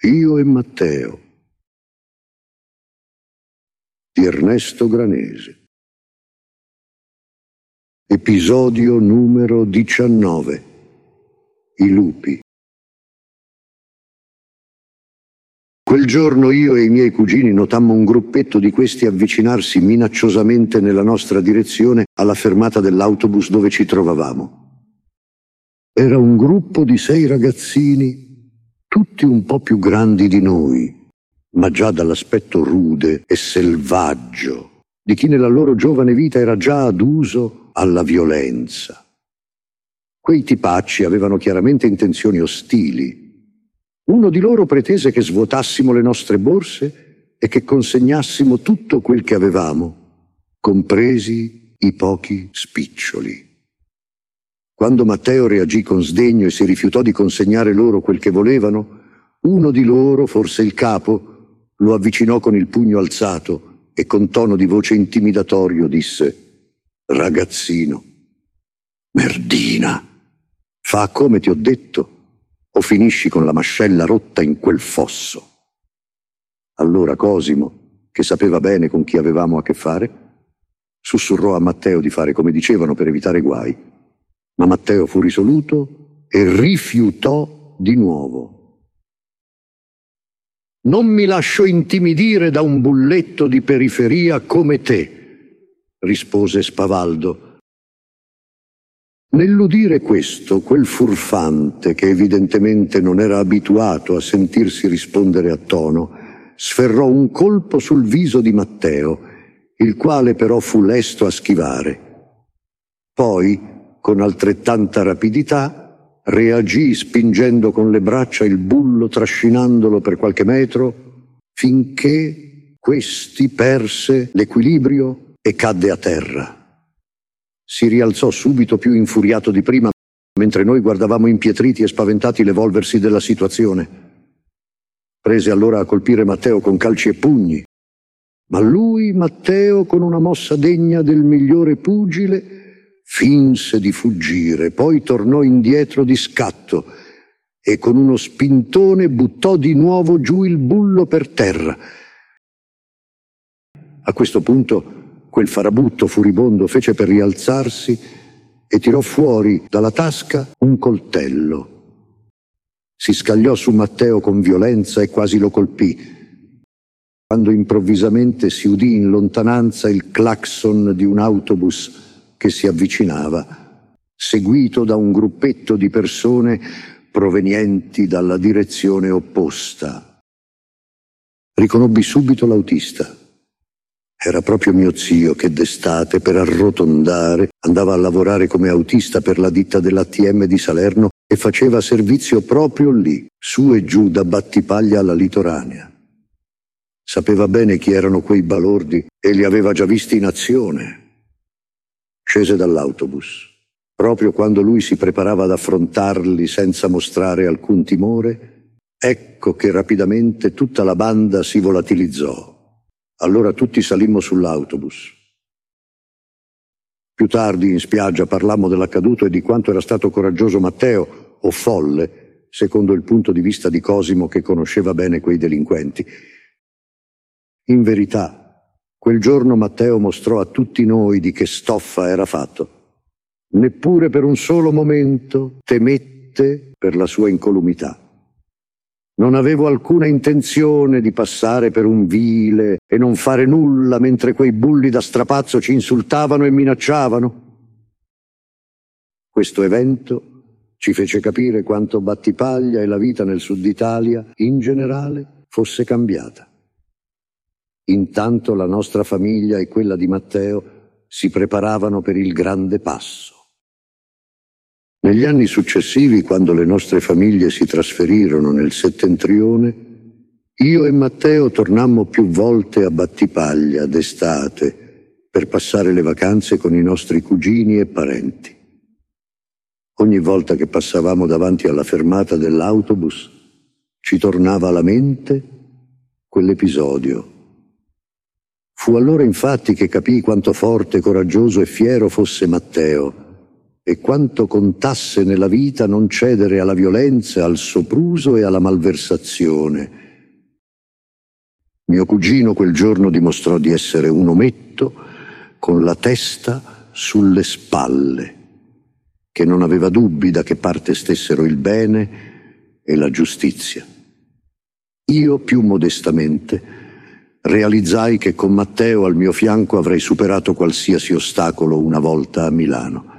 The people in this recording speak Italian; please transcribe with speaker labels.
Speaker 1: Io e Matteo di Ernesto Granesi. Episodio numero 19. I lupi. Quel giorno io e i miei cugini notammo un gruppetto di questi avvicinarsi minacciosamente nella nostra direzione alla fermata dell'autobus dove ci trovavamo. Era un gruppo di 6 ragazzini, tutti un po' più grandi di noi, ma già dall'aspetto rude e selvaggio, di chi nella loro giovane vita era già aduso alla violenza. Quei tipacci avevano chiaramente intenzioni ostili. Uno di loro pretese che svuotassimo le nostre borse e che consegnassimo tutto quel che avevamo, compresi i pochi spiccioli. Quando Matteo reagì con sdegno e si rifiutò di consegnare loro quel che volevano, uno di loro, forse il capo, lo avvicinò con il pugno alzato e con tono di voce intimidatorio disse: «Ragazzino, merdina, fa come ti ho detto o finisci con la mascella rotta in quel fosso». Allora Cosimo, che sapeva bene con chi avevamo a che fare, sussurrò a Matteo di fare come dicevano per evitare guai, ma Matteo fu risoluto e rifiutò di nuovo. «Non mi lascio intimidire da un bulletto di periferia come te», rispose spavaldo. Nell'udire questo, quel furfante, che evidentemente non era abituato a sentirsi rispondere a tono, sferrò un colpo sul viso di Matteo, il quale però fu lesto a schivare. Poi, con altrettanta rapidità, reagì spingendo con le braccia il bullo, trascinandolo per qualche metro, finché questi perse l'equilibrio e cadde a terra. Si rialzò subito più infuriato di prima, mentre noi guardavamo impietriti e spaventati l'evolversi della situazione. Prese allora a colpire Matteo con calci e pugni, ma lui, Matteo, con una mossa degna del migliore pugile, finse di fuggire, poi tornò indietro di scatto e con uno spintone buttò di nuovo giù il bullo per terra. A questo punto quel farabutto furibondo fece per rialzarsi e tirò fuori dalla tasca un coltello. Si scagliò su Matteo con violenza e quasi lo colpì, quando improvvisamente si udì in lontananza il clacson di un autobus che si avvicinava, seguito da un gruppetto di persone provenienti dalla direzione opposta. Riconobbi subito l'autista. Era proprio mio zio che d'estate, per arrotondare, andava a lavorare come autista per la ditta dell'ATM di Salerno e faceva servizio proprio lì, su e giù da Battipaglia alla Litoranea. Sapeva bene chi erano quei balordi e li aveva già visti in azione. Scese dall'autobus. Proprio quando lui si preparava ad affrontarli senza mostrare alcun timore, ecco che rapidamente tutta la banda si volatilizzò. Allora tutti salimmo sull'autobus. Più tardi in spiaggia parlammo dell'accaduto e di quanto era stato coraggioso Matteo, o folle, secondo il punto di vista di Cosimo che conosceva bene quei delinquenti. In verità, quel giorno Matteo mostrò a tutti noi di che stoffa era fatto. Neppure per un solo momento temette per la sua incolumità. Non avevo alcuna intenzione di passare per un vile e non fare nulla mentre quei bulli da strapazzo ci insultavano e minacciavano. Questo evento ci fece capire quanto Battipaglia e la vita nel sud Italia, in generale, fosse cambiata. Intanto la nostra famiglia e quella di Matteo si preparavano per il grande passo. Negli anni successivi, quando le nostre famiglie si trasferirono nel settentrione, io e Matteo tornammo più volte a Battipaglia d'estate per passare le vacanze con i nostri cugini e parenti. Ogni volta che passavamo davanti alla fermata dell'autobus, ci tornava alla mente quell'episodio. Fu allora infatti che capii quanto forte, coraggioso e fiero fosse Matteo, e quanto contasse nella vita non cedere alla violenza, al sopruso e alla malversazione. Mio cugino quel giorno dimostrò di essere un ometto con la testa sulle spalle, che non aveva dubbi da che parte stessero il bene e la giustizia. Io, più modestamente, realizzai che con Matteo al mio fianco avrei superato qualsiasi ostacolo una volta a Milano.